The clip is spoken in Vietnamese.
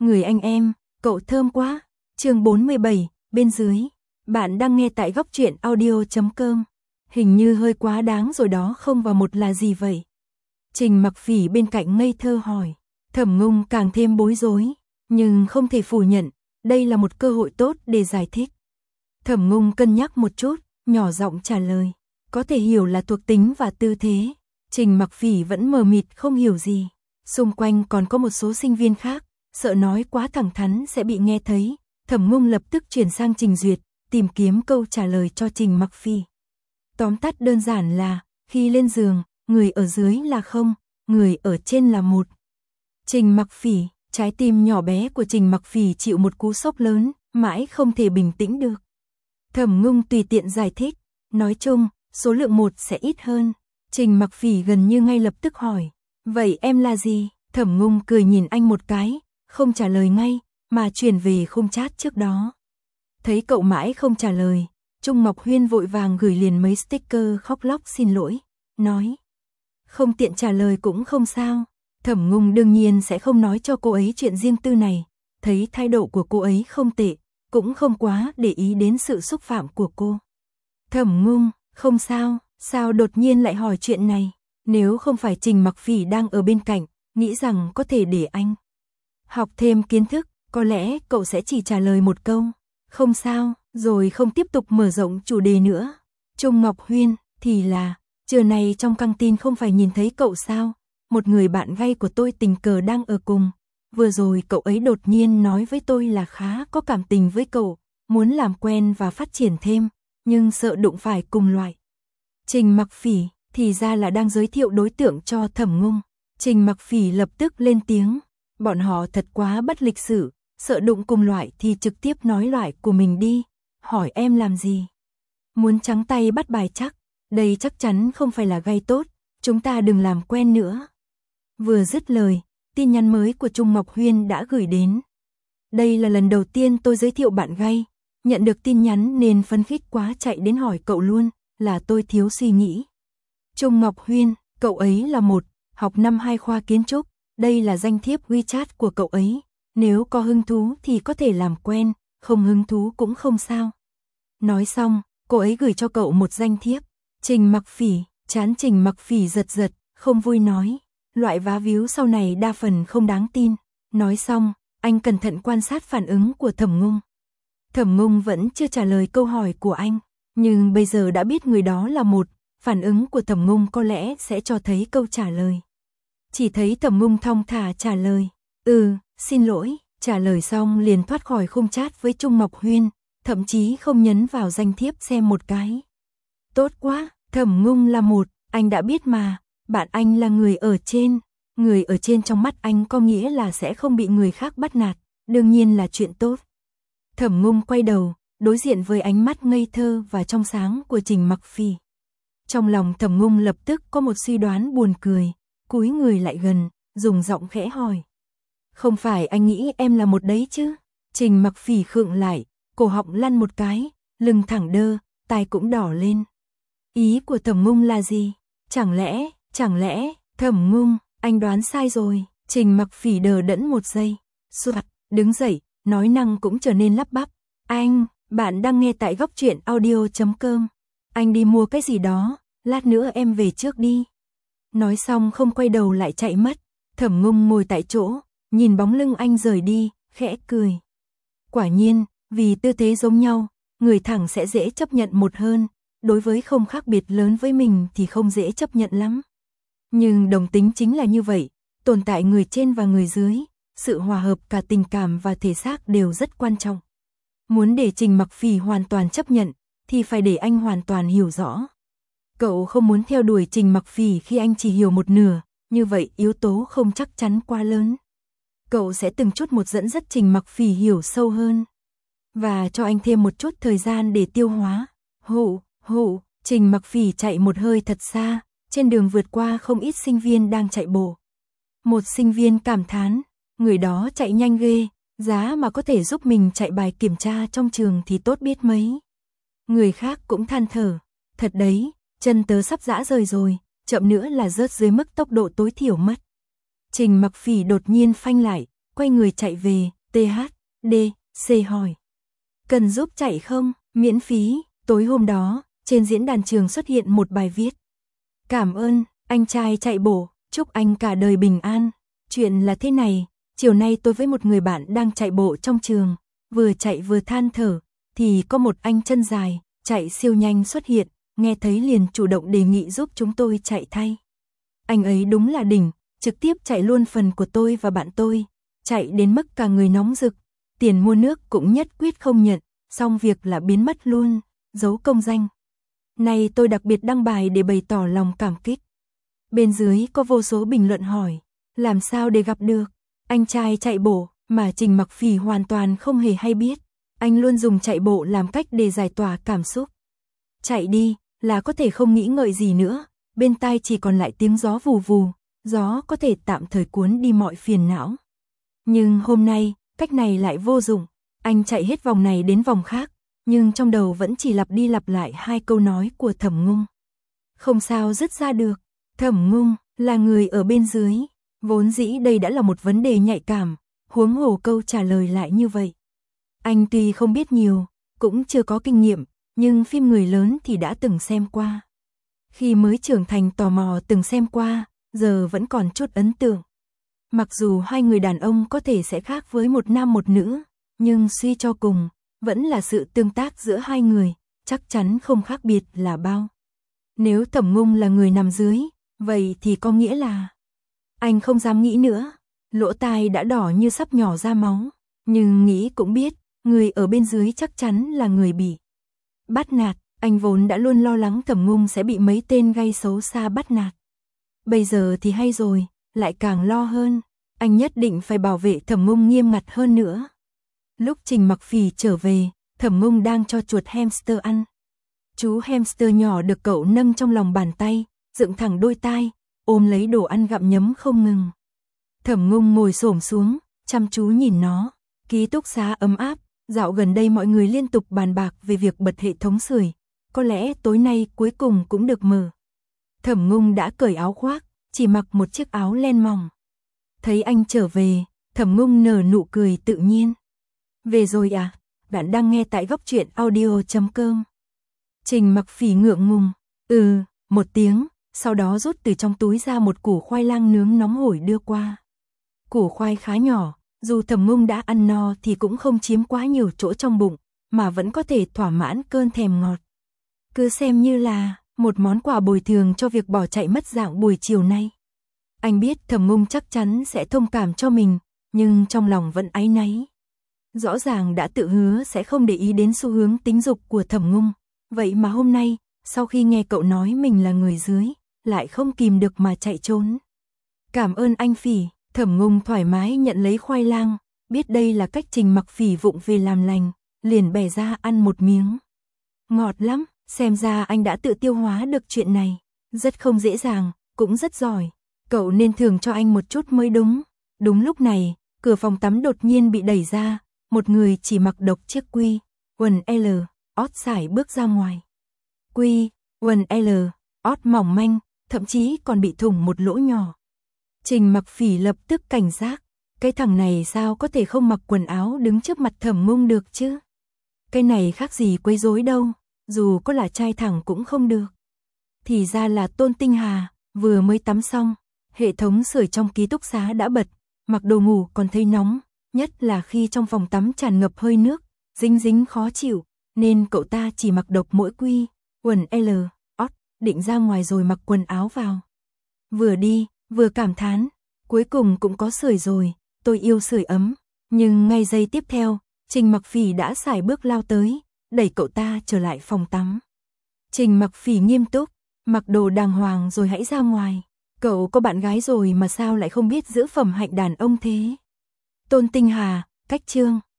người anh em, cậu thơm quá. Chương 47, bên dưới. Bạn đang nghe tại góc truyện audio.com. Hình như hơi quá đáng rồi đó, không vào một là gì vậy? Trình Mặc Phỉ bên cạnh ngây thơ hỏi. Thẩm Ngung càng thêm bối rối, nhưng không thể phủ nhận, đây là một cơ hội tốt để giải thích. Thẩm Ngung cân nhắc một chút, nhỏ giọng trả lời. Có thể hiểu là thuộc tính và tư thế. Trình Mặc Phỉ vẫn mờ mịt không hiểu gì. Xung quanh còn có một số sinh viên khác, sợ nói quá thẳng thắn sẽ bị nghe thấy. Thẩm Ngung lập tức chuyển sang Trình Duyệt, tìm kiếm câu trả lời cho Trình Mặc Phỉ. Tóm tắt đơn giản là, khi lên giường, người ở dưới là không, người ở trên là một. Trình Mặc Phỉ, trái tim nhỏ bé của Trình Mặc Phỉ chịu một cú sốc lớn, mãi không thể bình tĩnh được. Thẩm Ngung tùy tiện giải thích, nói chung, số lượng 1 sẽ ít hơn. Trình Mặc Phỉ gần như ngay lập tức hỏi, vậy em là gì? Thẩm Ngung cười nhìn anh một cái, không trả lời ngay, mà chuyển về khung chat trước đó. Thấy cậu mãi không trả lời, Trung Mộc Huyên vội vàng gửi liền mấy sticker khóc lóc xin lỗi, nói. Không tiện trả lời cũng không sao. Thẩm Ngung đương nhiên sẽ không nói cho cô ấy chuyện riêng tư này, thấy thái độ của cô ấy không tệ, cũng không quá để ý đến sự xúc phạm của cô. Thẩm Ngung, không sao, sao đột nhiên lại hỏi chuyện này? Nếu không phải Trình Mặc Phỉ đang ở bên cạnh, nghĩ rằng có thể để anh học thêm kiến thức, có lẽ cậu sẽ chỉ trả lời một câu, không sao, rồi không tiếp tục mở rộng chủ đề nữa. Trung Ngọc Huyên, thì là, trưa này trong căng tin không phải nhìn thấy cậu sao? Một người bạn gay của tôi tình cờ đang ở cùng. Vừa rồi cậu ấy đột nhiên nói với tôi là khá có cảm tình với cậu, muốn làm quen và phát triển thêm, nhưng sợ đụng phải cùng loại. Trình Mặc Phỉ, thì ra là đang giới thiệu đối tượng cho Thẩm Ngung. Trình Mặc Phỉ lập tức lên tiếng, bọn họ thật quá bất lịch sự, sợ đụng cùng loại thì trực tiếp nói loại của mình đi, hỏi em làm gì? Muốn trắng tay bắt bài chắc, đây chắc chắn không phải là gay tốt, chúng ta đừng làm quen nữa. Vừa dứt lời, tin nhắn mới của Trung Mộc Huyên đã gửi đến. Đây là lần đầu tiên tôi giới thiệu bạn gay, nhận được tin nhắn nên phấn khích quá chạy đến hỏi cậu luôn, là tôi thiếu suy nghĩ. Trung Mộc Huyên, cậu ấy là một, học năm 2 khoa kiến trúc, đây là danh thiếp WeChat của cậu ấy, nếu có hứng thú thì có thể làm quen, không hứng thú cũng không sao. Nói xong, cô ấy gửi cho cậu một danh thiếp. Trình Mặc Phỉ, trán Trình Mặc Phỉ giật giật, không vui nói, loại vá víu sau này đa phần không đáng tin. Nói xong, anh cẩn thận quan sát phản ứng của Thẩm Ngung. Thẩm Ngung vẫn chưa trả lời câu hỏi của anh, nhưng bây giờ đã biết người đó là một, phản ứng của Thẩm Ngung có lẽ sẽ cho thấy câu trả lời. Chỉ thấy Thẩm Ngung thong thả trả lời, xin lỗi, trả lời xong liền thoát khỏi khung chat với Trung Mộc Huyên, thậm chí không nhấn vào danh thiếp xem một cái. Tốt quá, Thẩm Ngung là một, anh đã biết mà, bạn anh là người ở trên trong mắt anh có nghĩa là sẽ không bị người khác bắt nạt, đương nhiên là chuyện tốt. Thẩm Ngung quay đầu, đối diện với ánh mắt ngây thơ và trong sáng của Trình Mặc Phỉ. Trong lòng Thẩm Ngung lập tức có một suy đoán buồn cười, cúi người lại gần, dùng giọng khẽ hỏi. Không phải anh nghĩ em là một đấy chứ? Trình Mặc Phỉ khựng lại, cổ họng lăn một cái, lưng thẳng đơ, tai cũng đỏ lên. Ý của Thẩm Ngung là gì? Chẳng lẽ, Thẩm Ngung, anh đoán sai rồi. Trình Mặc Phỉ đờ đẫn một giây, soạt, đứng dậy, nói năng cũng trở nên lắp bắp. Anh, bạn đang nghe tại góc truyện audio.com. Anh đi mua cái gì đó, lát nữa em về trước đi. Nói xong không quay đầu lại chạy mất. Thẩm Ngung ngồi tại chỗ, nhìn bóng lưng anh rời đi, khẽ cười. Quả nhiên, vì tư thế giống nhau, người thẳng sẽ dễ chấp nhận một hơn, đối với không khác biệt lớn với mình thì không dễ chấp nhận lắm. Nhưng đồng tính chính là như vậy, tồn tại người trên và người dưới, sự hòa hợp cả tình cảm và thể xác đều rất quan trọng. Muốn để Trình Mặc Phỉ hoàn toàn chấp nhận, thì phải để anh hoàn toàn hiểu rõ. Cậu không muốn theo đuổi Trình Mặc Phỉ khi anh chỉ hiểu một nửa, như vậy yếu tố không chắc chắn quá lớn. Cậu sẽ từng chút một dẫn dắt Trình Mặc Phỉ hiểu sâu hơn, và cho anh thêm một chút thời gian để tiêu hóa. Trình Mặc Phỉ chạy một hơi thật xa, trên đường vượt qua không ít sinh viên đang chạy bộ. Một sinh viên cảm thán, người đó chạy nhanh ghê, giá mà có thể giúp mình chạy bài kiểm tra trong trường thì tốt biết mấy. Người khác cũng than thở, thật đấy, chân tớ sắp rã rời rồi, chậm nữa là rớt dưới mức tốc độ tối thiểu mất. Trình Mặc Phỉ đột nhiên phanh lại, quay người chạy về, THDC hỏi. Cần giúp chạy không? Miễn phí. Tối hôm đó, trên diễn đàn trường xuất hiện một bài viết. Cảm ơn, anh trai chạy bộ, chúc anh cả đời bình an. Chuyện là thế này, chiều nay tôi với một người bạn đang chạy bộ trong trường, vừa chạy vừa than thở, thì có một anh chân dài, chạy siêu nhanh xuất hiện, nghe thấy liền chủ động đề nghị giúp chúng tôi chạy thay. Anh ấy đúng là đỉnh, trực tiếp chạy luôn phần của tôi và bạn tôi, chạy đến mức cả người nóng rực, tiền mua nước cũng nhất quyết không nhận, xong việc là biến mất luôn, giấu công danh. Này tôi đặc biệt đăng bài để bày tỏ lòng cảm kích. Bên dưới có vô số bình luận hỏi, làm sao để gặp được anh trai chạy bộ mà Trình Mặc Phỉ hoàn toàn không hề hay biết. Anh luôn dùng chạy bộ làm cách để giải tỏa cảm xúc. Chạy đi là có thể không nghĩ ngợi gì nữa, bên tai chỉ còn lại tiếng gió vù vù, gió có thể tạm thời cuốn đi mọi phiền não. Nhưng hôm nay, cách này lại vô dụng, anh chạy hết vòng này đến vòng khác, nhưng trong đầu vẫn chỉ lặp đi lặp lại hai câu nói của Thẩm Ngung. Không sao dứt ra được, Thẩm Ngung là người ở bên dưới, vốn dĩ đây đã là một vấn đề nhạy cảm, huống hồ câu trả lời lại như vậy. Anh tuy không biết nhiều, cũng chưa có kinh nghiệm, nhưng phim người lớn thì đã từng xem qua. Khi mới trưởng thành tò mò từng xem qua, giờ vẫn còn chút ấn tượng. Mặc dù hai người đàn ông có thể sẽ khác với một nam một nữ, nhưng suy cho cùng, vẫn là sự tương tác giữa hai người, chắc chắn không khác biệt là bao. Nếu Thẩm Ngung là người nằm dưới, vậy thì có nghĩa là... Anh không dám nghĩ nữa, lỗ tai đã đỏ như sắp nhỏ ra máu, nhưng nghĩ cũng biết, người ở bên dưới chắc chắn là người bị bắt nạt, anh vốn đã luôn lo lắng Thẩm Ngung sẽ bị mấy tên gây xấu xa bắt nạt. Bây giờ thì hay rồi, lại càng lo hơn, anh nhất định phải bảo vệ Thẩm Ngung nghiêm ngặt hơn nữa. Lúc Trình Mặc Phỉ trở về, Thẩm Ngung đang cho chuột hamster ăn. Chú hamster nhỏ được cậu nâng trong lòng bàn tay, dựng thẳng đôi tai, ôm lấy đồ ăn gặm nhấm không ngừng. Thẩm Ngung ngồi xổm xuống, chăm chú nhìn nó, ký túc xá ấm áp, dạo gần đây mọi người liên tục bàn bạc về việc bật hệ thống sưởi, có lẽ tối nay cuối cùng cũng được mở. Thẩm Ngung đã cởi áo khoác, chỉ mặc một chiếc áo len mỏng. Thấy anh trở về, Thẩm Ngung nở nụ cười tự nhiên. Về rồi à? Bạn đang nghe tại Góc Truyện Audio.com. Trình Mặc Phỉ ngượng ngùng, một tiếng, sau đó rút từ trong túi ra một củ khoai lang nướng nóng hổi đưa qua. Củ khoai khá nhỏ, dù Thẩm Ngung đã ăn no thì cũng không chiếm quá nhiều chỗ trong bụng, mà vẫn có thể thỏa mãn cơn thèm ngọt. Cứ xem như là một món quà bồi thường cho việc bỏ chạy mất dạng buổi chiều nay. Anh biết Thẩm Ngung chắc chắn sẽ thông cảm cho mình, nhưng trong lòng vẫn áy náy. Rõ ràng đã tự hứa sẽ không để ý đến xu hướng tính dục của Thẩm Ngung, vậy mà hôm nay, sau khi nghe cậu nói mình là người dưới, lại không kìm được mà chạy trốn. Cảm ơn anh Phỉ, Thẩm Ngung thoải mái nhận lấy khoai lang, biết đây là cách Trình Mặc Phỉ vụng về làm lành, liền bẻ ra ăn một miếng. Ngọt lắm, xem ra anh đã tự tiêu hóa được chuyện này, rất không dễ dàng, cũng rất giỏi, cậu nên thưởng cho anh một chút mới đúng. Đúng lúc này, cửa phòng tắm đột nhiên bị đẩy ra, một người chỉ mặc độc chiếc quy, quần L, ót sải bước ra ngoài. Quy, quần L, ót mỏng manh, thậm chí còn bị thủng một lỗ nhỏ. Trình Mặc Phỉ lập tức cảnh giác, cái thằng này sao có thể không mặc quần áo đứng trước mặt Thẩm Ngung được chứ? Cái này khác gì quấy rối đâu, dù có là trai thẳng cũng không được. Thì ra là Tôn Tinh Hà, vừa mới tắm xong, hệ thống sưởi trong ký túc xá đã bật, mặc đồ ngủ còn thấy nóng, nhất là khi trong phòng tắm tràn ngập hơi nước, dính dính khó chịu, nên cậu ta chỉ mặc độc mỗi quy, quần L, ót, định ra ngoài rồi mặc quần áo vào. Vừa đi, vừa cảm thán, cuối cùng cũng có sưởi rồi, tôi yêu sưởi ấm, nhưng ngay giây tiếp theo, Trình Mặc Phỉ đã sải bước lao tới, đẩy cậu ta trở lại phòng tắm. Trình Mặc Phỉ nghiêm túc, mặc đồ đàng hoàng rồi hãy ra ngoài, cậu có bạn gái rồi mà sao lại không biết giữ phẩm hạnh đàn ông thế? Tôn Tinh Hà, cách chương.